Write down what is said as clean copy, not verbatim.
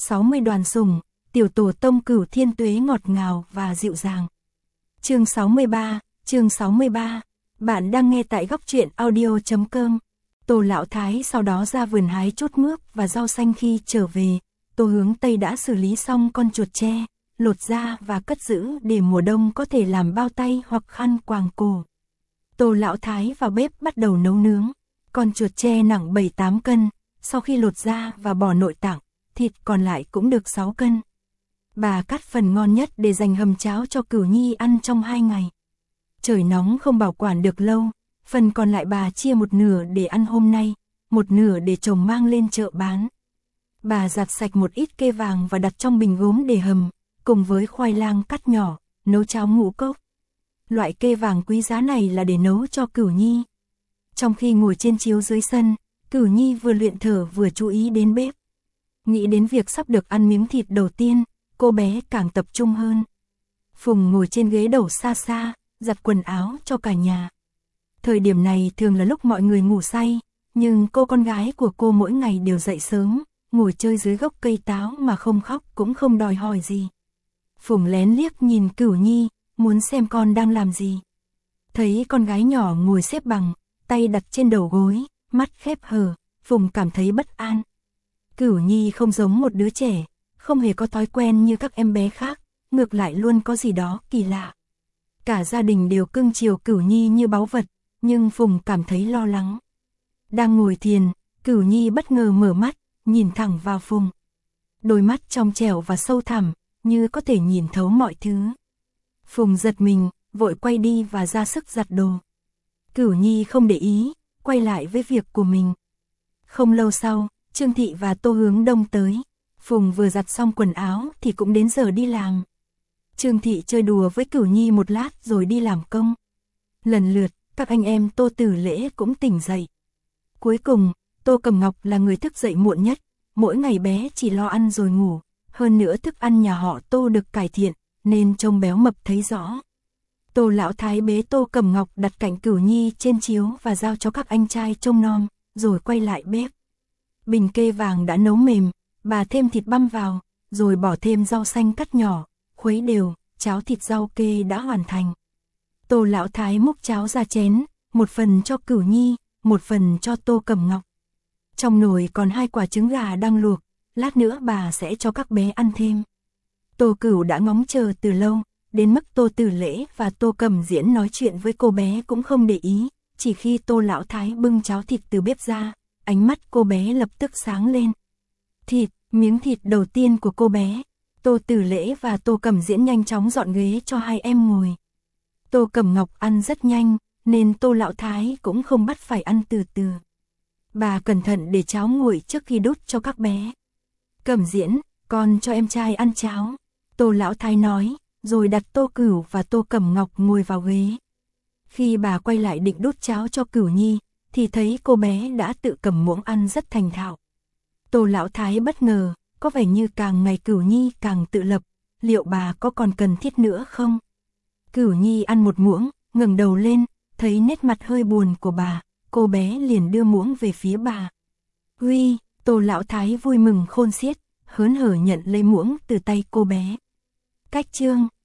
60 đoàn sủng, tiểu tổ tông Cửu Thiên Tuế ngọt ngào và dịu dàng. Chương 63, bạn đang nghe tại góc truyện audio.com. Tô Lão Thái sau đó ra vườn hái chút mướp và rau xanh. Khi trở về, Tô Hướng Tây đã xử lý xong con chuột tre, lột da và cất giữ để mùa đông có thể làm bao tay hoặc khăn quàng cổ. Tô Lão Thái vào bếp bắt đầu nấu nướng. Con chuột tre nặng 7-8 cân, sau khi lột da và bỏ nội tạng, thịt còn lại cũng được 6 cân. Bà cắt phần ngon nhất để dành hầm cháo cho Cửu Nhi ăn trong 2 ngày. Trời nóng không bảo quản được lâu, phần còn lại bà chia một nửa để ăn hôm nay, một nửa để chồng mang lên chợ bán. Bà giặt sạch một ít kê vàng và đặt trong bình gốm để hầm, cùng với khoai lang cắt nhỏ, nấu cháo ngũ cốc. Loại kê vàng quý giá này là để nấu cho Cửu Nhi. Trong khi ngồi trên chiếu dưới sân, Cửu Nhi vừa luyện thở vừa chú ý đến bếp. Nghĩ đến việc sắp được ăn miếng thịt đầu tiên, cô bé càng tập trung hơn. Phùng ngồi trên ghế đầu xa xa, giặt quần áo cho cả nhà. Thời điểm này thường là lúc mọi người ngủ say, nhưng cô con gái của cô mỗi ngày đều dậy sớm, ngồi chơi dưới gốc cây táo mà không khóc cũng không đòi hỏi gì. Phùng lén liếc nhìn Cửu Nhi, muốn xem con đang làm gì. Thấy con gái nhỏ ngồi xếp bằng, tay đặt trên đầu gối, mắt khép hờ, Phùng cảm thấy bất an. Cửu Nhi không giống một đứa trẻ, không hề có thói quen như các em bé khác, ngược lại luôn có gì đó kỳ lạ. Cả gia đình đều cưng chiều Cửu Nhi như báu vật, nhưng Phùng cảm thấy lo lắng. Đang ngồi thiền, Cửu Nhi bất ngờ mở mắt, nhìn thẳng vào Phùng. Đôi mắt trong trẻo và sâu thẳm, như có thể nhìn thấu mọi thứ. Phùng giật mình, vội quay đi và ra sức giặt đồ. Cửu Nhi không để ý, quay lại với việc của mình. Không lâu sau, Trương Thị và Tô Hướng Đông tới. Phùng vừa giặt xong quần áo thì cũng đến giờ đi làm. Trương Thị chơi đùa với Cửu Nhi một lát rồi đi làm công. Lần lượt, các anh em Tô Tử Lễ cũng tỉnh dậy. Cuối cùng, Tô Cẩm Ngọc là người thức dậy muộn nhất. Mỗi ngày bé chỉ lo ăn rồi ngủ. Hơn nữa thức ăn nhà họ Tô được cải thiện, nên trông béo mập thấy rõ. Tô Lão Thái bế Tô Cẩm Ngọc đặt cạnh Cửu Nhi trên chiếu và giao cho các anh trai trông nom, rồi quay lại bếp. Bình kê vàng đã nấu mềm, bà thêm thịt băm vào, rồi bỏ thêm rau xanh cắt nhỏ, khuấy đều, cháo thịt rau kê đã hoàn thành. Tô Lão Thái múc cháo ra chén, một phần cho Cửu Nhi, một phần cho Tô Cẩm Ngọc. Trong nồi còn 2 quả trứng gà đang luộc, lát nữa bà sẽ cho các bé ăn thêm. Tô Cửu đã ngóng chờ từ lâu, đến mức Tô Tử Lễ và Tô Cẩm Diễn nói chuyện với cô bé cũng không để ý, chỉ khi Tô Lão Thái bưng cháo thịt từ bếp ra, ánh mắt cô bé lập tức sáng lên. Thịt, miếng thịt đầu tiên của cô bé. Tô Tử Lễ và Tô Cẩm Diễn nhanh chóng dọn ghế cho 2 em ngồi. Tô Cẩm Ngọc ăn rất nhanh, nên Tô Lão Thái cũng không bắt phải ăn từ từ. Bà cẩn thận để cháo nguội trước khi đút cho các bé. Cẩm Diễn, con cho em trai ăn cháo. Tô Lão Thái nói, rồi đặt Tô Cửu và Tô Cẩm Ngọc ngồi vào ghế. Khi bà quay lại định đút cháo cho Cửu Nhi, thì thấy cô bé đã tự cầm muỗng ăn rất thành thạo. Tô Lão Thái bất ngờ, có vẻ như càng ngày Cửu Nhi càng tự lập, liệu bà có còn cần thiết nữa không? Cửu Nhi ăn một muỗng, ngẩng đầu lên, thấy nét mặt hơi buồn của bà, cô bé liền đưa muỗng về phía bà. Uy, Tô Lão Thái vui mừng khôn xiết, hớn hở nhận lấy muỗng từ tay cô bé. Cách chương